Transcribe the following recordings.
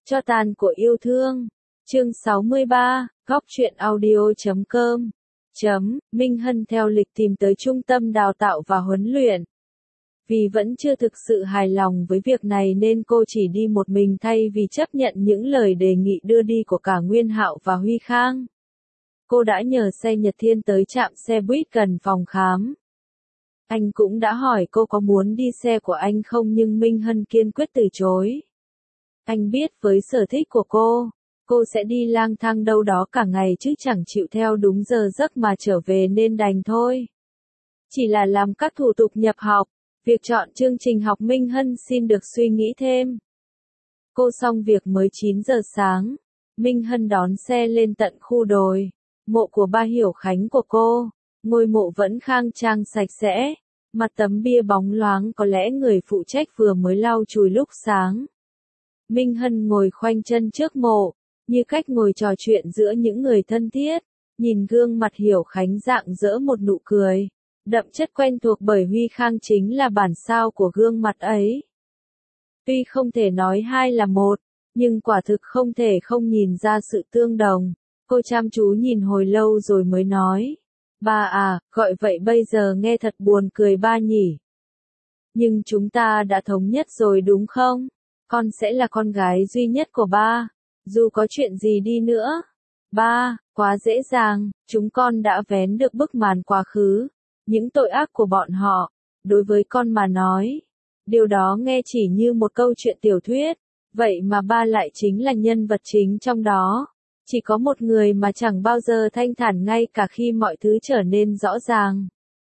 Cho tàn của yêu thương. Chương 63, góc truyện audio.com. Minh Hân theo lịch tìm tới trung tâm đào tạo và huấn luyện. Vì vẫn chưa thực sự hài lòng với việc này nên cô chỉ đi một mình thay vì chấp nhận những lời đề nghị đưa đi của cả Nguyên Hạo và Huy Khang. Cô đã nhờ xe Nhật Thiên tới trạm xe buýt gần phòng khám. Anh cũng đã hỏi cô có muốn đi xe của anh không nhưng Minh Hân kiên quyết từ chối. Anh biết với sở thích của cô sẽ đi lang thang đâu đó cả ngày chứ chẳng chịu theo đúng giờ giấc mà trở về nên đành thôi. Chỉ là làm các thủ tục nhập học, việc chọn chương trình học Minh Hân xin được suy nghĩ thêm. Cô xong việc mới 9 giờ sáng, Minh Hân đón xe lên tận khu đồi, mộ của ba Hiểu Khánh của cô. Ngôi mộ vẫn khang trang sạch sẽ, mặt tấm bia bóng loáng có lẽ người phụ trách vừa mới lau chùi lúc sáng. Minh Hân ngồi khoanh chân trước mộ, như cách ngồi trò chuyện giữa những người thân thiết, nhìn gương mặt Hiểu Khánh rạng rỡ một nụ cười, đậm chất quen thuộc bởi Huy Khang chính là bản sao của gương mặt ấy. Tuy không thể nói hai là một, nhưng quả thực không thể không nhìn ra sự tương đồng. Cô chăm chú nhìn hồi lâu rồi mới nói. Ba à, gọi vậy bây giờ nghe thật buồn cười ba nhỉ. Nhưng chúng ta đã thống nhất rồi đúng không? Con sẽ là con gái duy nhất của ba, dù có chuyện gì đi nữa. Ba, quá dễ dàng, chúng con đã vén được bức màn quá khứ, những tội ác của bọn họ. Đối với con mà nói, điều đó nghe chỉ như một câu chuyện tiểu thuyết, vậy mà ba lại chính là nhân vật chính trong đó. Chỉ có một người mà chẳng bao giờ thanh thản ngay cả khi mọi thứ trở nên rõ ràng.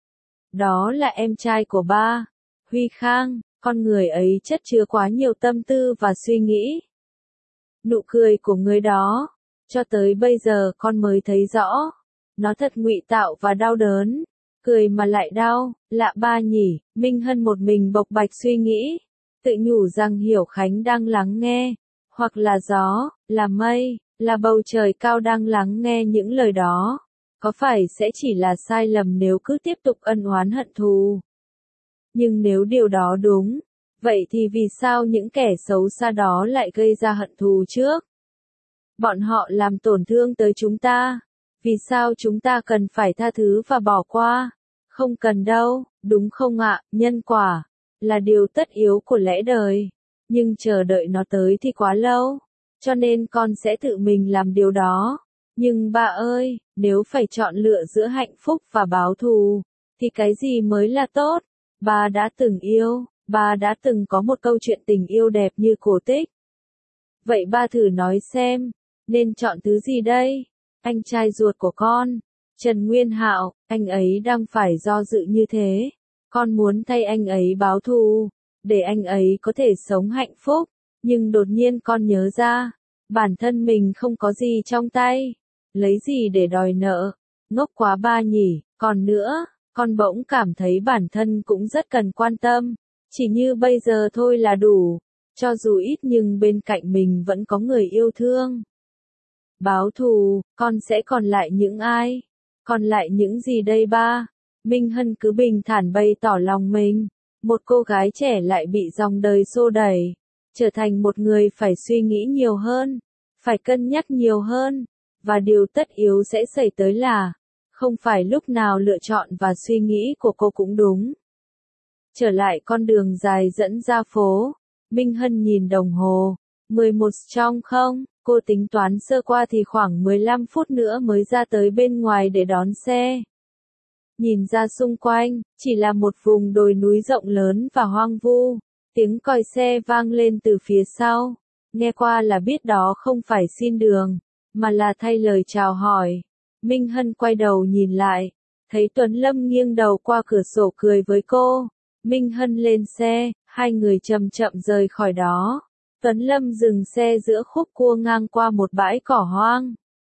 Đó là em trai của ba, Huy Khang, con người ấy chất chứa quá nhiều tâm tư và suy nghĩ. Nụ cười của người đó, cho tới bây giờ con mới thấy rõ, nó thật ngụy tạo và đau đớn, cười mà lại đau, lạ ba nhỉ. Minh Hân một mình bộc bạch suy nghĩ, tự nhủ rằng Hiểu Khánh đang lắng nghe, hoặc là gió, là mây, là bầu trời cao đang lắng nghe những lời đó. Có phải sẽ chỉ là sai lầm nếu cứ tiếp tục ân oán hận thù? Nhưng nếu điều đó đúng, vậy thì vì sao những kẻ xấu xa đó lại gây ra hận thù trước? Bọn họ làm tổn thương tới chúng ta. Vì sao chúng ta cần phải tha thứ và bỏ qua? Không cần đâu, đúng không ạ? Nhân quả là điều tất yếu của lẽ đời. Nhưng chờ đợi nó tới thì quá lâu. Cho nên con sẽ tự mình làm điều đó. Nhưng ba ơi, nếu phải chọn lựa giữa hạnh phúc và báo thù, thì cái gì mới là tốt? Ba đã từng yêu, ba đã từng có một câu chuyện tình yêu đẹp như cổ tích. Vậy ba thử nói xem, nên chọn thứ gì đây? Anh trai ruột của con, Trần Nguyên Hạo, anh ấy đang phải do dự như thế. Con muốn thay anh ấy báo thù, để anh ấy có thể sống hạnh phúc. Nhưng đột nhiên con nhớ ra, bản thân mình không có gì trong tay. Lấy gì để đòi nợ? Ngốc quá ba nhỉ. Còn nữa, con bỗng cảm thấy bản thân cũng rất cần quan tâm. Chỉ như bây giờ thôi là đủ. Cho dù ít nhưng bên cạnh mình vẫn có người yêu thương. Báo thù, con sẽ còn lại những ai? Còn lại những gì đây ba? Minh Hân cứ bình thản bày tỏ lòng mình. Một cô gái trẻ lại bị dòng đời xô đẩy. Trở thành một người phải suy nghĩ nhiều hơn. Phải cân nhắc nhiều hơn. Và điều tất yếu sẽ xảy tới là, không phải lúc nào lựa chọn và suy nghĩ của cô cũng đúng. Trở lại con đường dài dẫn ra phố, Minh Hân nhìn đồng hồ, 11 trong không, cô tính toán sơ qua thì khoảng 15 phút nữa mới ra tới bên ngoài để đón xe. Nhìn ra xung quanh, chỉ là một vùng đồi núi rộng lớn và hoang vu, tiếng còi xe vang lên từ phía sau, nghe qua là biết đó không phải xin đường, mà là thay lời chào hỏi. Minh Hân quay đầu nhìn lại, thấy Tuấn Lâm nghiêng đầu qua cửa sổ cười với cô. Minh Hân lên xe, hai người chậm chậm rời khỏi đó. Tuấn Lâm dừng xe giữa khúc cua ngang qua một bãi cỏ hoang.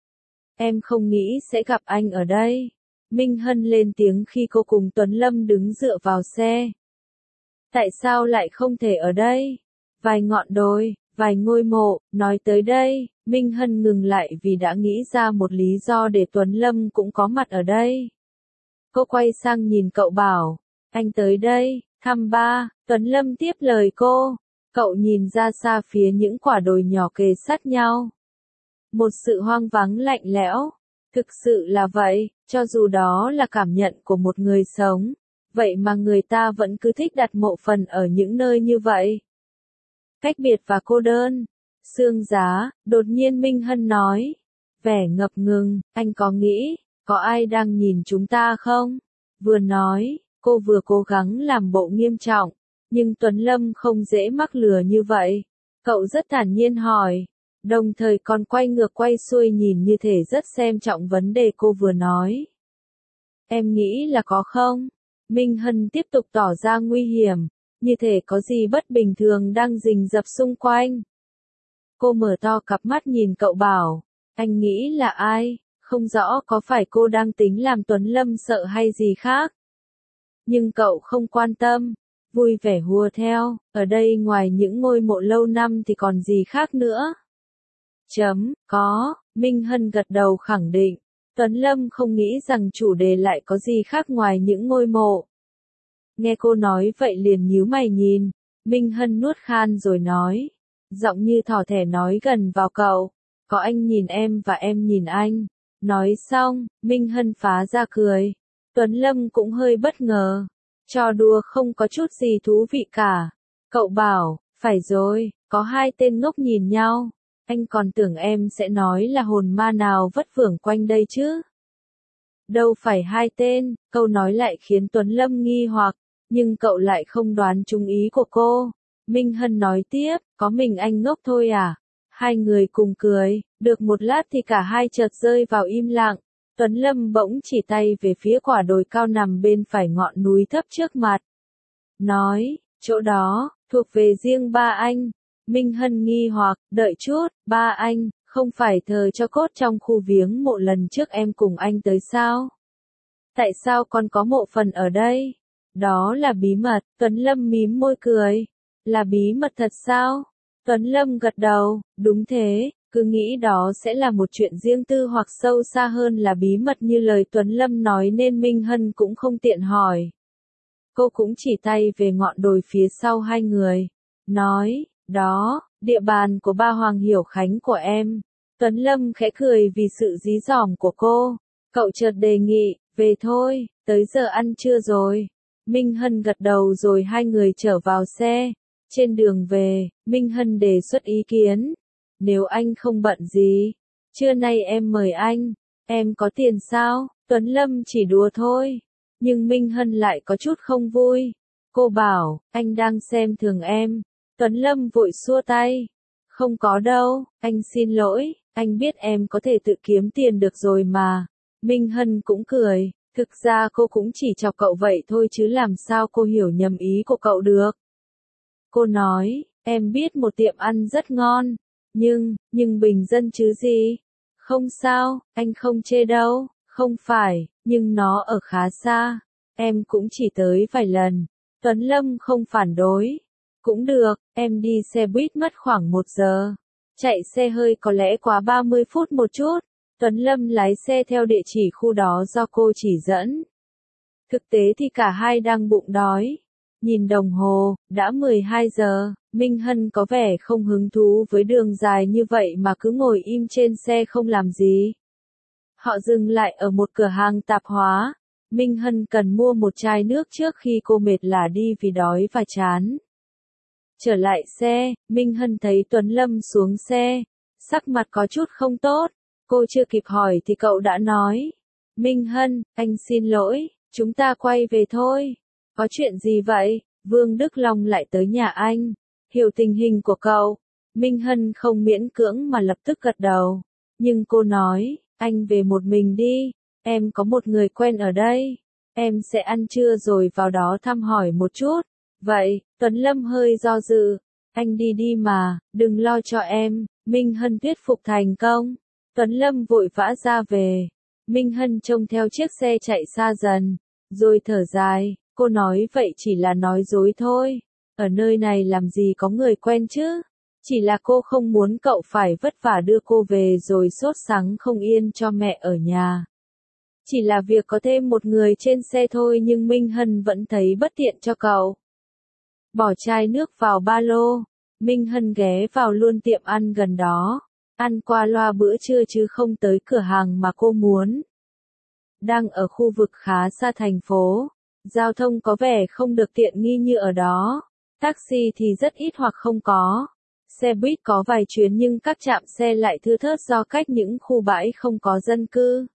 Em không nghĩ sẽ gặp anh ở đây. Minh Hân lên tiếng khi cô cùng Tuấn Lâm đứng dựa vào xe. Tại sao lại không thể ở đây? Vài ngọn đồi, vài ngôi mộ, nói tới đây, Minh Hân ngừng lại vì đã nghĩ ra một lý do để Tuấn Lâm cũng có mặt ở đây. Cô quay sang nhìn cậu bảo, anh tới đây, thăm ba. Tuấn Lâm tiếp lời cô, Cậu nhìn ra xa phía những quả đồi nhỏ kề sát nhau. Một sự hoang vắng lạnh lẽo. Thực sự là vậy, cho dù đó là cảm nhận của một người sống. Vậy mà người ta vẫn cứ thích đặt mộ phần ở những nơi như vậy. Cách biệt và cô đơn. Sương giá, đột nhiên Minh Hân nói. Vẻ ngập ngừng, anh có nghĩ, có ai đang nhìn chúng ta không? Vừa nói, cô vừa cố gắng làm bộ nghiêm trọng. Nhưng Tuấn Lâm không dễ mắc lừa như vậy. Cậu rất thản nhiên hỏi. Đồng thời còn quay ngược quay xuôi nhìn như thể rất xem trọng vấn đề cô vừa nói. Em nghĩ là có không? Minh Hân tiếp tục tỏ ra nguy hiểm, như thể có gì bất bình thường đang rình rập xung quanh. Cô mở to cặp mắt nhìn cậu bảo, anh nghĩ là ai? Không rõ có phải cô đang tính làm Tuấn Lâm sợ hay gì khác. Nhưng cậu không quan tâm, vui vẻ hùa theo, ở đây ngoài những ngôi mộ lâu năm thì còn gì khác nữa. Có, Minh Hân gật đầu khẳng định. Tuấn Lâm không nghĩ rằng chủ đề lại có gì khác ngoài những ngôi mộ. Nghe cô nói vậy liền nhíu mày nhìn. Minh Hân nuốt khan rồi nói. Giọng như thỏ thẻ nói gần vào cậu. Có anh nhìn em và em nhìn anh. Nói xong, Minh Hân phá ra cười. Tuấn Lâm cũng hơi bất ngờ. Trò đùa không có chút gì thú vị cả. Cậu bảo, phải rồi, có hai tên ngốc nhìn nhau. Anh còn tưởng em sẽ nói là hồn ma nào vất vưởng quanh đây chứ. Đâu phải hai tên, câu nói lại khiến Tuấn Lâm nghi hoặc, nhưng cậu lại không đoán trúng ý của cô. Minh Hân nói tiếp, có mình anh ngốc thôi à? Hai người cùng cười, được một lát thì cả hai chợt rơi vào im lặng. Tuấn Lâm bỗng chỉ tay về phía quả đồi cao nằm bên phải ngọn núi thấp trước mặt. Nói, chỗ đó, thuộc về riêng ba anh. Minh Hân nghi hoặc, đợi chút, ba anh, không phải thờ cho cốt trong khu viếng mộ lần trước em cùng anh tới sao? Tại sao còn có mộ phần ở đây? Đó là bí mật, Tuấn Lâm mím môi cười. Là bí mật thật sao? Tuấn Lâm gật đầu, đúng thế, cứ nghĩ đó sẽ là một chuyện riêng tư hoặc sâu xa hơn là bí mật như lời Tuấn Lâm nói nên Minh Hân cũng không tiện hỏi. Cô cũng chỉ tay về ngọn đồi phía sau hai người, nói, đó, địa bàn của ba Hoàng Hiểu Khánh của em. Tuấn Lâm khẽ cười vì sự dí dỏm của cô. Cậu chợt đề nghị, về thôi, tới giờ ăn trưa rồi. Minh Hân gật đầu rồi hai người trở vào xe. Trên đường về, Minh Hân đề xuất ý kiến. Nếu anh không bận gì, trưa nay em mời anh. Em có tiền sao? Tuấn Lâm chỉ đùa thôi. Nhưng Minh Hân lại có chút không vui. Cô bảo, anh đang xem thường em. Tuấn Lâm vội xua tay. Không có đâu, anh xin lỗi, anh biết em có thể tự kiếm tiền được rồi mà. Minh Hân cũng cười, thực ra cô cũng chỉ chọc cậu vậy thôi chứ làm sao cô hiểu nhầm ý của cậu được. Cô nói, em biết một tiệm ăn rất ngon, nhưng bình dân chứ gì. Không sao, anh không chê đâu, không phải, nhưng nó ở khá xa. Em cũng chỉ tới vài lần. Tuấn Lâm không phản đối. Cũng được, em đi xe buýt mất khoảng 1 giờ. Chạy xe hơi có lẽ quá 30 phút một chút. Tuấn Lâm lái xe theo địa chỉ khu đó do cô chỉ dẫn. Thực tế thì cả hai đang bụng đói. Nhìn đồng hồ, đã 12 giờ, Minh Hân có vẻ không hứng thú với đường dài như vậy mà cứ ngồi im trên xe không làm gì. Họ dừng lại ở một cửa hàng tạp hóa. Minh Hân cần mua một chai nước trước khi cô mệt lả đi vì đói và chán. Trở lại xe, Minh Hân thấy Tuấn Lâm xuống xe. Sắc mặt có chút không tốt. Cô chưa kịp hỏi thì cậu đã nói. Minh Hân, anh xin lỗi, chúng ta quay về thôi. Có chuyện gì vậy? Vương Đức Long lại tới nhà anh. Hiểu tình hình của cậu. Minh Hân không miễn cưỡng mà lập tức gật đầu. Nhưng cô nói, anh về một mình đi. Em có một người quen ở đây. Em sẽ ăn trưa rồi vào đó thăm hỏi một chút. Vậy, Tuấn Lâm hơi do dự. Anh đi đi mà, đừng lo cho em. Minh Hân thuyết phục thành công. Tuấn Lâm vội vã ra về. Minh Hân trông theo chiếc xe chạy xa dần. Rồi thở dài, cô nói vậy chỉ là nói dối thôi. Ở nơi này làm gì có người quen chứ? Chỉ là cô không muốn cậu phải vất vả đưa cô về rồi sốt sắng không yên cho mẹ ở nhà. Chỉ là việc có thêm một người trên xe thôi nhưng Minh Hân vẫn thấy bất tiện cho cậu. Bỏ chai nước vào ba lô. Minh Hân ghé vào luôn tiệm ăn gần đó, ăn qua loa bữa trưa chứ không tới cửa hàng mà cô muốn. Đang ở khu vực khá xa thành phố, giao thông có vẻ không được tiện nghi như ở đó, taxi thì rất ít hoặc không có. Xe buýt có vài chuyến nhưng các trạm xe lại thưa thớt do cách những khu bãi không có dân cư.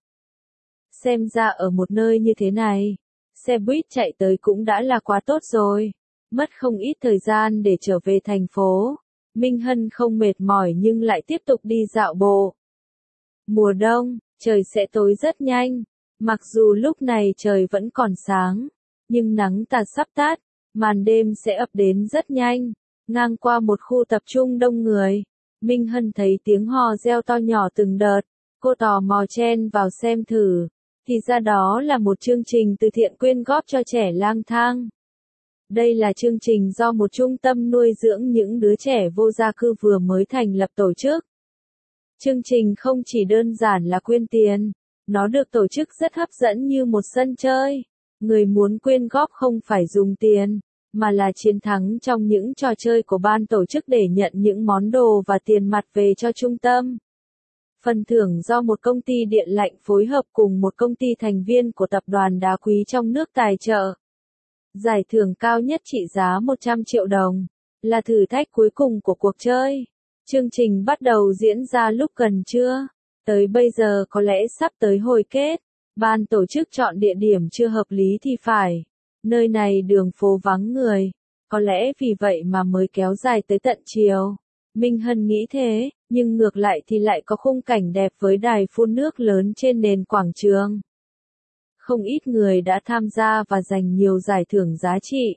Xem ra ở một nơi như thế này, xe buýt chạy tới cũng đã là quá tốt rồi. Mất không ít thời gian để trở về thành phố. Minh Hân không mệt mỏi nhưng lại tiếp tục đi dạo bộ. Mùa đông, trời sẽ tối rất nhanh. Mặc dù lúc này trời vẫn còn sáng, nhưng nắng tà sắp tát, màn đêm sẽ ập đến rất nhanh. Ngang qua một khu tập trung đông người, Minh Hân thấy tiếng hò reo to nhỏ từng đợt. Cô tò mò chen vào xem thử. Thì ra đó là một chương trình từ thiện quyên góp cho trẻ lang thang. Đây là chương trình do một trung tâm nuôi dưỡng những đứa trẻ vô gia cư vừa mới thành lập tổ chức. Chương trình không chỉ đơn giản là quyên tiền, nó được tổ chức rất hấp dẫn như một sân chơi. Người muốn quyên góp không phải dùng tiền, mà là chiến thắng trong những trò chơi của ban tổ chức để nhận những món đồ và tiền mặt về cho trung tâm. Phần thưởng do một công ty điện lạnh phối hợp cùng một công ty thành viên của tập đoàn đá quý trong nước tài trợ. Giải thưởng cao nhất trị giá 100 triệu đồng, là thử thách cuối cùng của cuộc chơi. Chương trình bắt đầu diễn ra lúc gần trưa, tới bây giờ có lẽ sắp tới hồi kết. Ban tổ chức chọn địa điểm chưa hợp lý thì phải. Nơi này đường phố vắng người, có lẽ vì vậy mà mới kéo dài tới tận chiều. Minh Hân nghĩ thế, nhưng ngược lại thì lại có khung cảnh đẹp với đài phun nước lớn trên nền quảng trường. Không ít người đã tham gia và giành nhiều giải thưởng giá trị.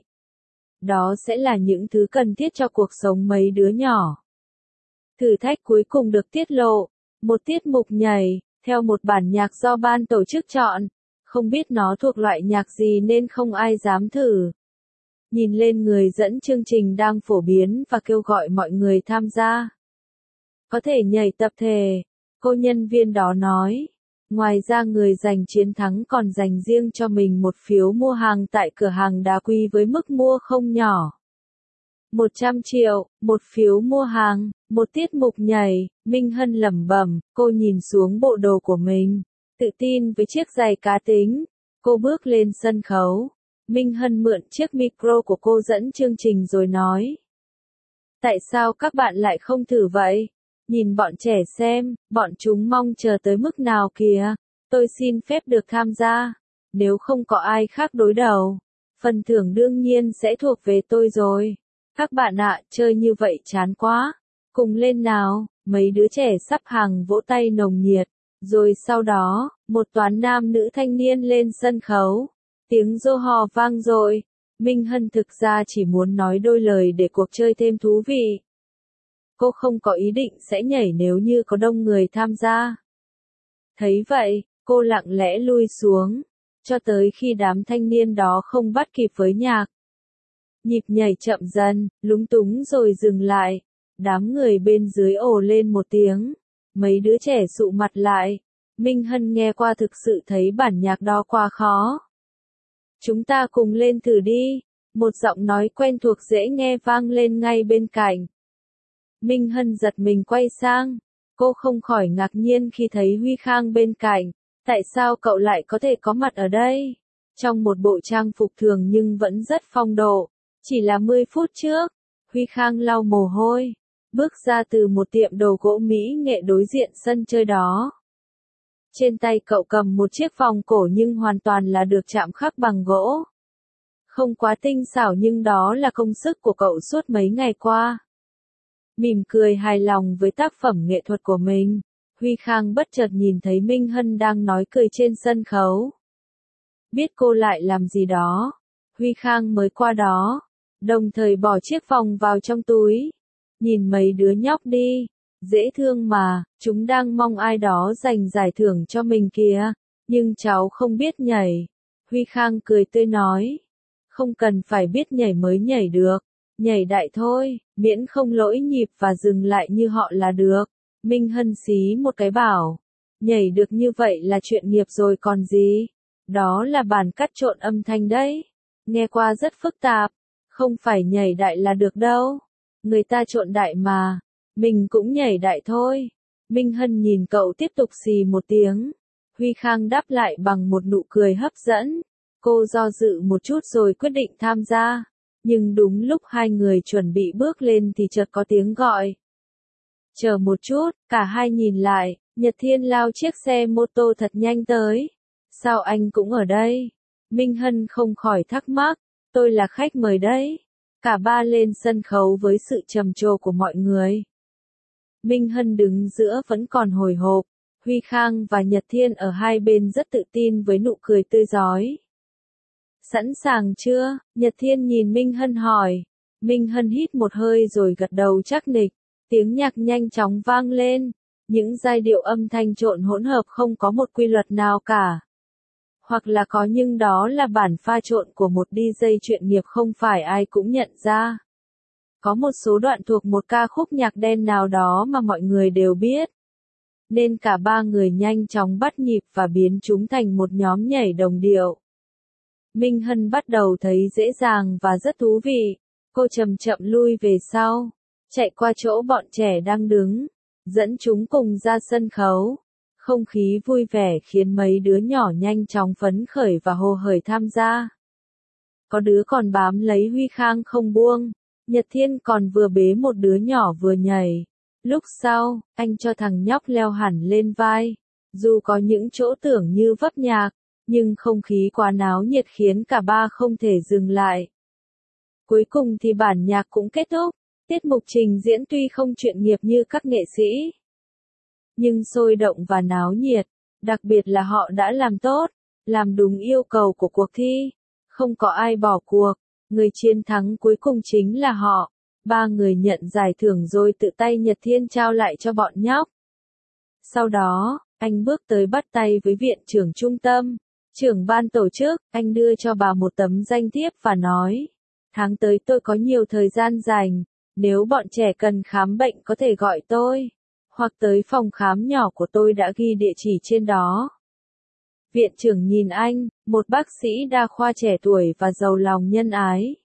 Đó sẽ là những thứ cần thiết cho cuộc sống mấy đứa nhỏ. Thử thách cuối cùng được tiết lộ, một tiết mục nhảy, theo một bản nhạc do ban tổ chức chọn. Không biết nó thuộc loại nhạc gì nên không ai dám thử. Nhìn lên người dẫn chương trình đang phổ biến và kêu gọi mọi người tham gia. Có thể nhảy tập thể, cô nhân viên đó nói. Ngoài ra người giành chiến thắng còn dành riêng cho mình một phiếu mua hàng tại cửa hàng đá quý với mức mua không nhỏ. 100 triệu, một phiếu mua hàng, một tiết mục nhảy, Minh Hân lẩm bẩm, cô nhìn xuống bộ đồ của mình. Tự tin với chiếc giày cá tính, cô bước lên sân khấu. Minh Hân mượn chiếc micro của cô dẫn chương trình rồi nói. Tại sao các bạn lại không thử vậy? Nhìn bọn trẻ xem, bọn chúng mong chờ tới mức nào kìa. Tôi xin phép được tham gia. Nếu không có ai khác đối đầu, phần thưởng đương nhiên sẽ thuộc về tôi rồi. Các bạn ạ, chơi như vậy chán quá. Cùng lên nào, mấy đứa trẻ sắp hàng vỗ tay nồng nhiệt. Rồi sau đó, một toán nam nữ thanh niên lên sân khấu. Tiếng rô hò vang dội. Minh Hân thực ra chỉ muốn nói đôi lời để cuộc chơi thêm thú vị. Cô không có ý định sẽ nhảy nếu như có đông người tham gia. Thấy vậy, cô lặng lẽ lui xuống, cho tới khi đám thanh niên đó không bắt kịp với nhạc. Nhịp nhảy chậm dần, lúng túng rồi dừng lại. Đám người bên dưới ồ lên một tiếng. Mấy đứa trẻ sụ mặt lại. Minh Hân nghe qua thực sự thấy bản nhạc đó quá khó. Chúng ta cùng lên thử đi. Một giọng nói quen thuộc dễ nghe vang lên ngay bên cạnh. Minh Hân giật mình quay sang. Cô không khỏi ngạc nhiên khi thấy Huy Khang bên cạnh. Tại sao cậu lại có thể có mặt ở đây? Trong một bộ trang phục thường nhưng vẫn rất phong độ. Chỉ là 10 phút trước, Huy Khang lau mồ hôi, bước ra từ một tiệm đồ gỗ mỹ nghệ đối diện sân chơi đó. Trên tay cậu cầm một chiếc vòng cổ nhưng hoàn toàn là được chạm khắc bằng gỗ. Không quá tinh xảo nhưng đó là công sức của cậu suốt mấy ngày qua. Mỉm cười hài lòng với tác phẩm nghệ thuật của mình, Huy Khang bất chợt nhìn thấy Minh Hân đang nói cười trên sân khấu. Biết cô lại làm gì đó, Huy Khang mới qua đó, đồng thời bỏ chiếc vòng vào trong túi. Nhìn mấy đứa nhóc đi, dễ thương mà, chúng đang mong ai đó giành giải thưởng cho mình kìa, nhưng cháu không biết nhảy. Huy Khang cười tươi nói, không cần phải biết nhảy mới nhảy được, nhảy đại thôi, miễn không lỗi nhịp và dừng lại như họ là được. Minh Hân xí một cái bảo, nhảy được như vậy là chuyện nghiệp rồi còn gì, đó là bản cắt trộn âm thanh đấy, nghe qua rất phức tạp, không phải nhảy đại là được đâu. Người ta trộn đại mà, mình cũng nhảy đại thôi. Minh Hân nhìn cậu tiếp tục xì một tiếng. Huy Khang đáp lại bằng một nụ cười hấp dẫn. Cô do dự một chút rồi quyết định tham gia. Nhưng đúng lúc hai người chuẩn bị bước lên thì chợt có tiếng gọi. Chờ một chút, cả hai nhìn lại, Nhật Thiên lao chiếc xe mô tô thật nhanh tới. Sao anh cũng ở đây? Minh Hân không khỏi thắc mắc, tôi là khách mời đấy. Cả ba lên sân khấu với sự trầm trồ của mọi người. Minh Hân đứng giữa vẫn còn hồi hộp, Huy Khang và Nhật Thiên ở hai bên rất tự tin với nụ cười tươi rói. Sẵn sàng chưa? Nhật Thiên nhìn Minh Hân hỏi. Minh Hân hít một hơi rồi gật đầu chắc nịch. Tiếng nhạc nhanh chóng vang lên. Những giai điệu âm thanh trộn hỗn hợp không có một quy luật nào cả. Hoặc là có nhưng đó là bản pha trộn của một DJ chuyên nghiệp không phải ai cũng nhận ra. Có một số đoạn thuộc một ca khúc nhạc đen nào đó mà mọi người đều biết. Nên cả ba người nhanh chóng bắt nhịp và biến chúng thành một nhóm nhảy đồng điệu. Minh Hân bắt đầu thấy dễ dàng và rất thú vị. Cô chậm chậm lui về sau, chạy qua chỗ bọn trẻ đang đứng, dẫn chúng cùng ra sân khấu. Không khí vui vẻ khiến mấy đứa nhỏ nhanh chóng phấn khởi và hồ hởi tham gia. Có đứa còn bám lấy Huy Khang không buông. Nhật Thiên còn vừa bế một đứa nhỏ vừa nhảy. Lúc sau, anh cho thằng nhóc leo hẳn lên vai. Dù có những chỗ tưởng như vấp nhạc, nhưng không khí quá náo nhiệt khiến cả ba không thể dừng lại. Cuối cùng thì bản nhạc cũng kết thúc. Tiết mục trình diễn tuy không chuyên nghiệp như các nghệ sĩ, nhưng sôi động và náo nhiệt. Đặc biệt là họ đã làm tốt, làm đúng yêu cầu của cuộc thi. Không có ai bỏ cuộc. Người chiến thắng cuối cùng chính là họ. Ba người nhận giải thưởng rồi tự tay Nhật Thiên trao lại cho bọn nhóc. Sau đó, anh bước tới bắt tay với viện trưởng trung tâm, trưởng ban tổ chức, anh đưa cho bà một tấm danh thiếp và nói, tháng tới tôi có nhiều thời gian dành, nếu bọn trẻ cần khám bệnh có thể gọi tôi, hoặc tới phòng khám nhỏ của tôi đã ghi địa chỉ trên đó. Viện trưởng nhìn anh, một bác sĩ đa khoa trẻ tuổi và giàu lòng nhân ái.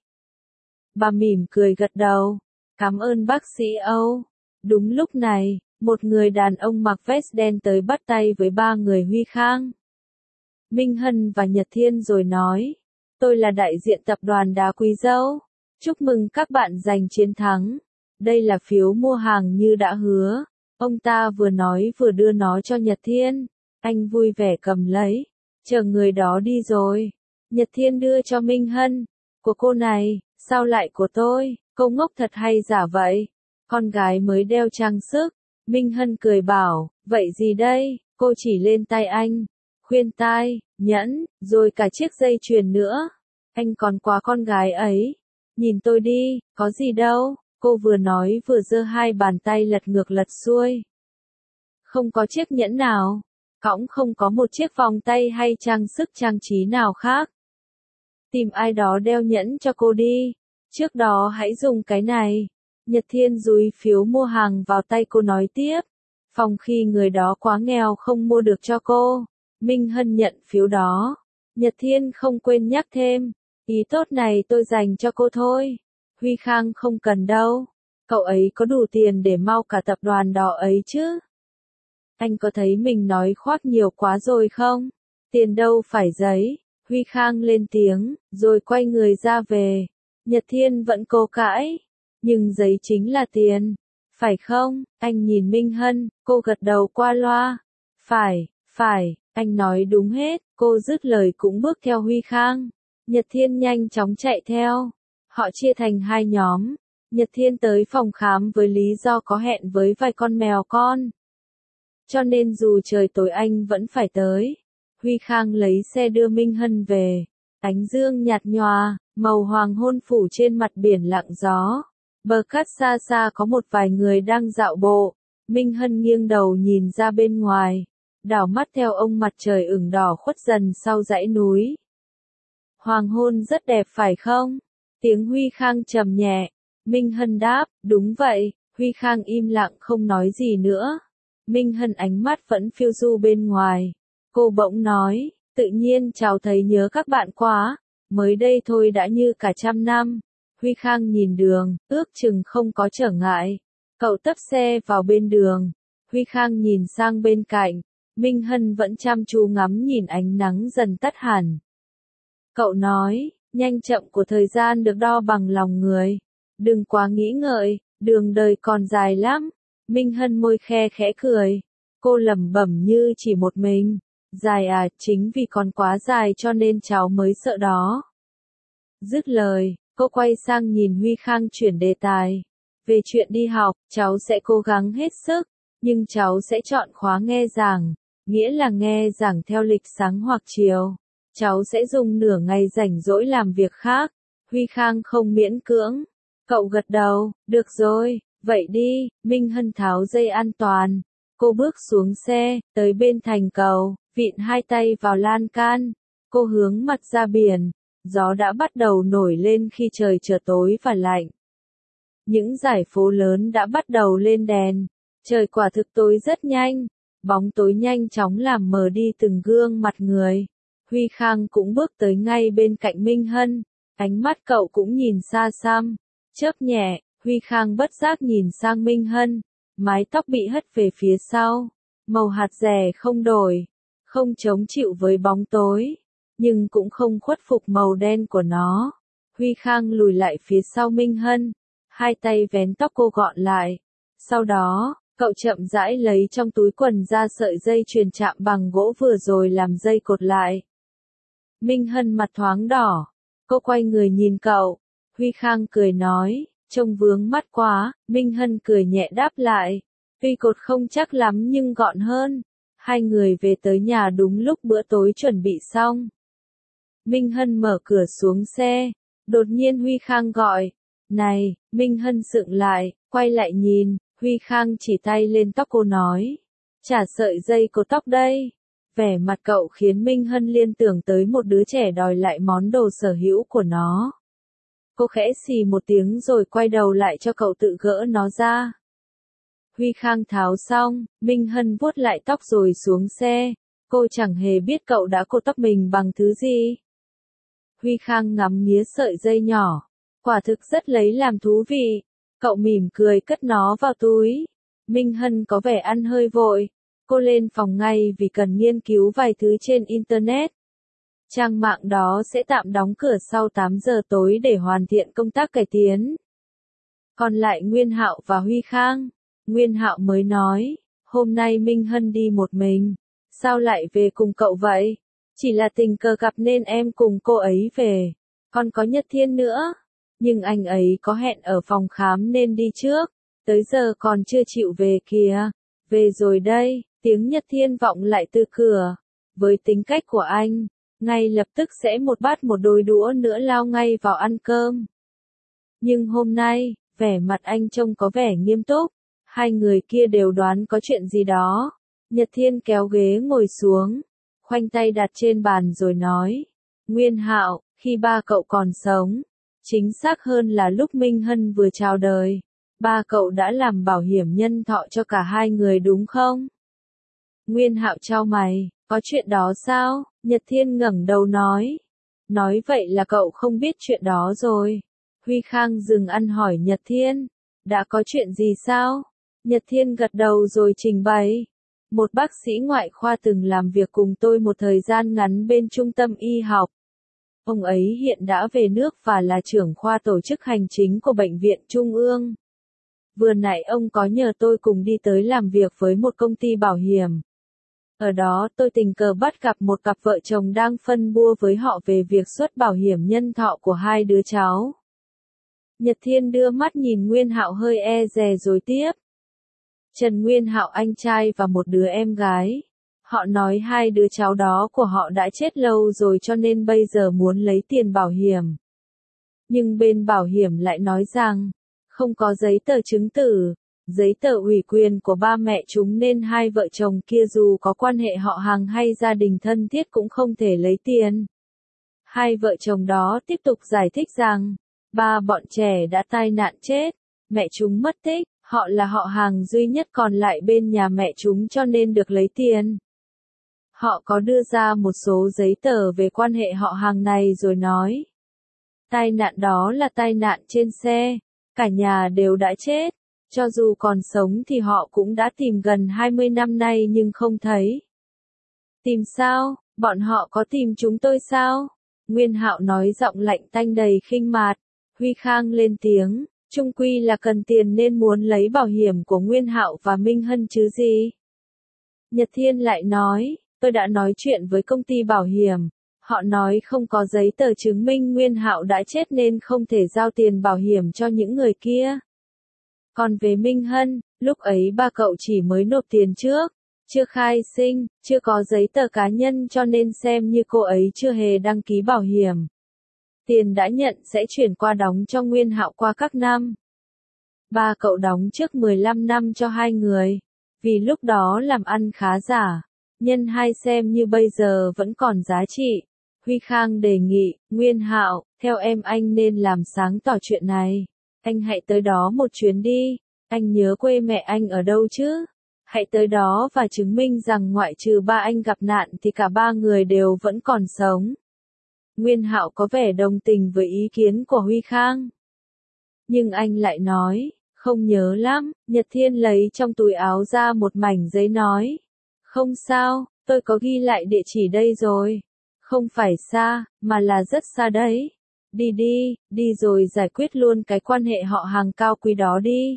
Bà mỉm cười gật đầu. Cảm ơn bác sĩ Âu. Đúng lúc này, một người đàn ông mặc vest đen tới bắt tay với ba người Huy Khang, Minh Hân và Nhật Thiên rồi nói. Tôi là đại diện tập đoàn Đá Quý Dâu. Chúc mừng các bạn giành chiến thắng. Đây là phiếu mua hàng như đã hứa. Ông ta vừa nói vừa đưa nó cho Nhật Thiên. Anh vui vẻ cầm lấy. Chờ người đó đi rồi. Nhật Thiên đưa cho Minh Hân. Của cô này, sao lại của tôi? Cô ngốc thật hay giả vậy? Con gái mới đeo trang sức. Minh Hân cười bảo, vậy gì đây? Cô chỉ lên tay anh. Khuyên tai, nhẫn, rồi cả chiếc dây chuyền nữa. Anh còn quá con gái ấy. Nhìn tôi đi, có gì đâu. Cô vừa nói vừa giơ hai bàn tay lật ngược lật xuôi. Không có chiếc nhẫn nào. Cõng không có một chiếc vòng tay hay trang sức trang trí nào khác. Tìm ai đó đeo nhẫn cho cô đi. Trước đó hãy dùng cái này. Nhật Thiên dúi phiếu mua hàng vào tay cô nói tiếp. Phòng khi người đó quá nghèo không mua được cho cô. Minh Hân nhận phiếu đó. Nhật Thiên không quên nhắc thêm. Ý tốt này tôi dành cho cô thôi. Huy Khang không cần đâu. Cậu ấy có đủ tiền để mau cả tập đoàn đó ấy chứ. Anh có thấy mình nói khoác nhiều quá rồi không? Tiền đâu phải giấy. Huy Khang lên tiếng, rồi quay người ra về. Nhật Thiên vẫn cố cãi. Nhưng giấy chính là tiền. Phải không? Anh nhìn Minh Hân, cô gật đầu qua loa. Phải, anh nói đúng hết. Cô dứt lời cũng bước theo Huy Khang. Nhật Thiên nhanh chóng chạy theo. Họ chia thành hai nhóm. Nhật Thiên tới phòng khám với lý do có hẹn với vài con mèo con. Cho nên dù trời tối anh vẫn phải tới. Huy Khang lấy xe đưa Minh Hân về. Ánh dương nhạt nhòa, màu hoàng hôn phủ trên mặt biển lặng gió. Bờ cát xa xa có một vài người đang dạo bộ. Minh Hân nghiêng đầu nhìn ra bên ngoài. Đảo mắt theo ông mặt trời ửng đỏ khuất dần sau dãy núi. Hoàng hôn rất đẹp phải không? Tiếng Huy Khang trầm nhẹ. Minh Hân đáp, đúng vậy. Huy Khang im lặng không nói gì nữa. Minh Hân ánh mắt vẫn phiêu du bên ngoài. Cô bỗng nói, tự nhiên cháu thấy nhớ các bạn quá. Mới đây thôi đã như cả trăm năm. Huy Khang nhìn đường, ước chừng không có trở ngại. Cậu tấp xe vào bên đường. Huy Khang nhìn sang bên cạnh. Minh Hân vẫn chăm chú ngắm nhìn ánh nắng dần tắt hẳn. Cậu nói, nhanh chậm của thời gian được đo bằng lòng người. Đừng quá nghĩ ngợi, đường đời còn dài lắm. Minh Hân môi khe khẽ cười. Cô lẩm bẩm như chỉ một mình. Dài à, chính vì còn quá dài cho nên cháu mới sợ đó. Dứt lời, cô quay sang nhìn Huy Khang chuyển đề tài. Về chuyện đi học, cháu sẽ cố gắng hết sức, nhưng cháu sẽ chọn khóa nghe giảng, nghĩa là nghe giảng theo lịch sáng hoặc chiều. Cháu sẽ dùng nửa ngày rảnh rỗi làm việc khác. Huy Khang không miễn cưỡng. Cậu gật đầu, được rồi, vậy đi. Minh Hân tháo dây an toàn. Cô bước xuống xe, tới bên thành cầu, vịn hai tay vào lan can. Cô hướng mặt ra biển. Gió đã bắt đầu nổi lên khi trời trở tối và lạnh. Những dải phố lớn đã bắt đầu lên đèn. Trời quả thực tối rất nhanh. Bóng tối nhanh chóng làm mờ đi từng gương mặt người. Huy Khang cũng bước tới ngay bên cạnh Minh Hân. Ánh mắt cậu cũng nhìn xa xăm. Chớp nhẹ, Huy Khang bất giác nhìn sang Minh Hân. Mái tóc bị hất về phía sau. Màu hạt rẻ không đổi. Không chống chịu với bóng tối. Nhưng cũng không khuất phục màu đen của nó. Huy Khang lùi lại phía sau Minh Hân. Hai tay vén tóc cô gọn lại. Sau đó, cậu chậm rãi lấy trong túi quần ra sợi dây chuyền chạm bằng gỗ vừa rồi làm dây cột lại. Minh Hân mặt thoáng đỏ. Cô quay người nhìn cậu. Huy Khang cười nói, trông vướng mắt quá. Minh Hân cười nhẹ đáp lại. Tuy cột không chắc lắm nhưng gọn hơn. Hai người về tới nhà đúng lúc bữa tối chuẩn bị xong. Minh Hân mở cửa xuống xe. Đột nhiên Huy Khang gọi. Này, Minh Hân sững lại, quay lại nhìn. Huy Khang chỉ tay lên tóc cô nói. Trả sợi dây cột tóc đây. Vẻ mặt cậu khiến Minh Hân liên tưởng tới một đứa trẻ đòi lại món đồ sở hữu của nó. Cô khẽ xì một tiếng rồi quay đầu lại cho cậu tự gỡ nó ra. Huy Khang tháo xong, Minh Hân vuốt lại tóc rồi xuống xe. Cô chẳng hề biết cậu đã cột tóc mình bằng thứ gì. Huy Khang ngắm nghía sợi dây nhỏ. Quả thực rất lấy làm thú vị. Cậu mỉm cười cất nó vào túi. Minh Hân có vẻ ăn hơi vội. Cô lên phòng ngay vì cần nghiên cứu vài thứ trên Internet. Trang mạng đó sẽ tạm đóng cửa sau 8 giờ tối để hoàn thiện công tác cải tiến. Còn lại Nguyên Hạo và Huy Khang. Nguyên Hạo mới nói, hôm nay Minh Hân đi một mình. Sao lại về cùng cậu vậy? Chỉ là tình cờ gặp nên em cùng cô ấy về. Còn có Nhật Thiên nữa. Nhưng anh ấy có hẹn ở phòng khám nên đi trước. Tới giờ còn chưa chịu về kìa. Về rồi đây, tiếng Nhật Thiên vọng lại từ cửa. Với tính cách của anh, ngay lập tức sẽ một bát một đôi đũa nữa lao ngay vào ăn cơm. Nhưng hôm nay, vẻ mặt anh trông có vẻ nghiêm túc. Hai người kia đều đoán có chuyện gì đó. Nhật Thiên kéo ghế ngồi xuống. Khoanh tay đặt trên bàn rồi nói. Nguyên Hạo, khi ba cậu còn sống. Chính xác hơn là lúc Minh Hân vừa chào đời. Ba cậu đã làm bảo hiểm nhân thọ cho cả hai người đúng không? Nguyên Hạo chau mày, có chuyện đó sao? Nhật Thiên ngẩng đầu nói. Nói vậy là cậu không biết chuyện đó rồi. Huy Khang dừng ăn hỏi Nhật Thiên. Đã có chuyện gì sao? Nhật Thiên gật đầu rồi trình bày. Một bác sĩ ngoại khoa từng làm việc cùng tôi một thời gian ngắn bên trung tâm y học. Ông ấy hiện đã về nước và là trưởng khoa tổ chức hành chính của Bệnh viện Trung ương. Vừa nãy ông có nhờ tôi cùng đi tới làm việc với một công ty bảo hiểm. Ở đó tôi tình cờ bắt gặp một cặp vợ chồng đang phân bua với họ về việc xuất bảo hiểm nhân thọ của hai đứa cháu. Nhật Thiên đưa mắt nhìn Nguyên Hạo hơi e dè rồi tiếp. Trần Nguyên Hạo anh trai và một đứa em gái. Họ nói hai đứa cháu đó của họ đã chết lâu rồi cho nên bây giờ muốn lấy tiền bảo hiểm. Nhưng bên bảo hiểm lại nói rằng, không có giấy tờ chứng tử, giấy tờ ủy quyền của ba mẹ chúng nên hai vợ chồng kia dù có quan hệ họ hàng hay gia đình thân thiết cũng không thể lấy tiền. Hai vợ chồng đó tiếp tục giải thích rằng, ba bọn trẻ đã tai nạn chết, mẹ chúng mất tích, họ là họ hàng duy nhất còn lại bên nhà mẹ chúng cho nên được lấy tiền. Họ có đưa ra một số giấy tờ về quan hệ họ hàng này rồi nói. Tai nạn đó là tai nạn trên xe, cả nhà đều đã chết. Cho dù còn sống thì họ cũng đã tìm gần 20 năm nay nhưng không thấy. Tìm sao? Bọn họ có tìm chúng tôi sao? Nguyên Hạo nói giọng lạnh tanh đầy khinh mạt. Huy Khang lên tiếng, chung quy là cần tiền nên muốn lấy bảo hiểm của Nguyên Hạo và Minh Hân chứ gì. Nhật Thiên lại nói, tôi đã nói chuyện với công ty bảo hiểm. Họ nói không có giấy tờ chứng minh Nguyên Hạo đã chết nên không thể giao tiền bảo hiểm cho những người kia. Còn về Minh Hân, lúc ấy ba cậu chỉ mới nộp tiền trước, chưa khai sinh, chưa có giấy tờ cá nhân cho nên xem như cô ấy chưa hề đăng ký bảo hiểm. Tiền đã nhận sẽ chuyển qua đóng cho Nguyên Hạo qua các năm. Ba cậu đóng trước 15 năm cho hai người, vì lúc đó làm ăn khá giả, nhân hai xem như bây giờ vẫn còn giá trị. Huy Khang đề nghị, Nguyên Hạo, theo em anh nên làm sáng tỏ chuyện này. Anh hãy tới đó một chuyến đi, anh nhớ quê mẹ anh ở đâu chứ? Hãy tới đó và chứng minh rằng ngoại trừ ba anh gặp nạn thì cả ba người đều vẫn còn sống. Nguyên Hạo có vẻ đồng tình với ý kiến của Huy Khang. Nhưng anh lại nói, không nhớ lắm. Nhật Thiên lấy trong túi áo ra một mảnh giấy nói. Không sao, tôi có ghi lại địa chỉ đây rồi. Không phải xa, mà là rất xa đấy. Đi đi, đi rồi giải quyết luôn cái quan hệ họ hàng cao quý đó đi.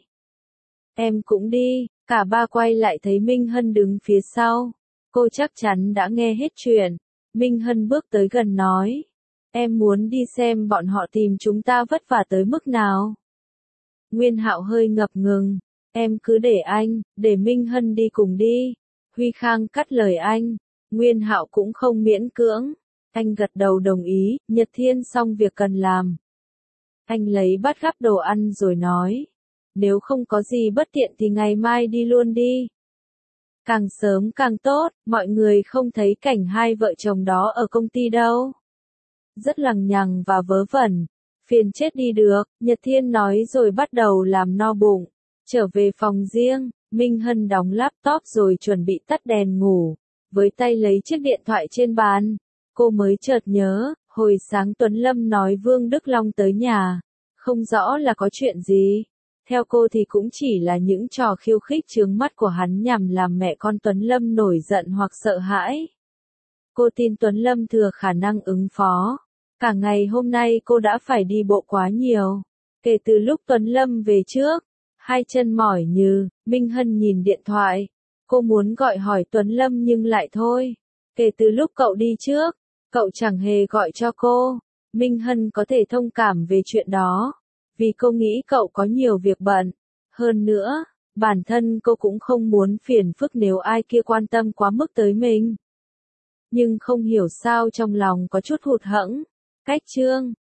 Em cũng đi. Cả ba quay lại thấy Minh Hân đứng phía sau. Cô chắc chắn đã nghe hết chuyện. Minh Hân bước tới gần nói. Em muốn đi xem bọn họ tìm chúng ta vất vả tới mức nào. Nguyên Hạo hơi ngập ngừng. Em cứ để Minh Hân đi cùng đi. Huy Khang cắt lời anh. Nguyên Hạo cũng không miễn cưỡng. Anh gật đầu đồng ý, Nhật Thiên xong việc cần làm. Anh lấy bát gắp đồ ăn rồi nói. Nếu không có gì bất tiện thì ngày mai đi luôn đi. Càng sớm càng tốt, mọi người không thấy cảnh hai vợ chồng đó ở công ty đâu. Rất lằng nhằng và vớ vẩn. Phiền chết đi được, Nhật Thiên nói rồi bắt đầu làm no bụng. Trở về phòng riêng, Minh Hân đóng laptop rồi chuẩn bị tắt đèn ngủ. Với tay lấy chiếc điện thoại trên bàn. Cô mới chợt nhớ, hồi sáng Tuấn Lâm nói Vương Đức Long tới nhà. Không rõ là có chuyện gì. Theo cô thì cũng chỉ là những trò khiêu khích chướng mắt của hắn nhằm làm mẹ con Tuấn Lâm nổi giận hoặc sợ hãi. Cô tin Tuấn Lâm thừa khả năng ứng phó. Cả ngày hôm nay cô đã phải đi bộ quá nhiều. Kể từ lúc Tuấn Lâm về trước, hai chân mỏi như, Minh Hân nhìn điện thoại. Cô muốn gọi hỏi Tuấn Lâm nhưng lại thôi. Kể từ lúc cậu đi trước, cậu chẳng hề gọi cho cô. Minh Hân có thể thông cảm về chuyện đó. Vì cô nghĩ cậu có nhiều việc bận. Hơn nữa, bản thân cô cũng không muốn phiền phức nếu ai kia quan tâm quá mức tới mình. Nhưng không hiểu sao trong lòng có chút hụt hẫng. Cách chương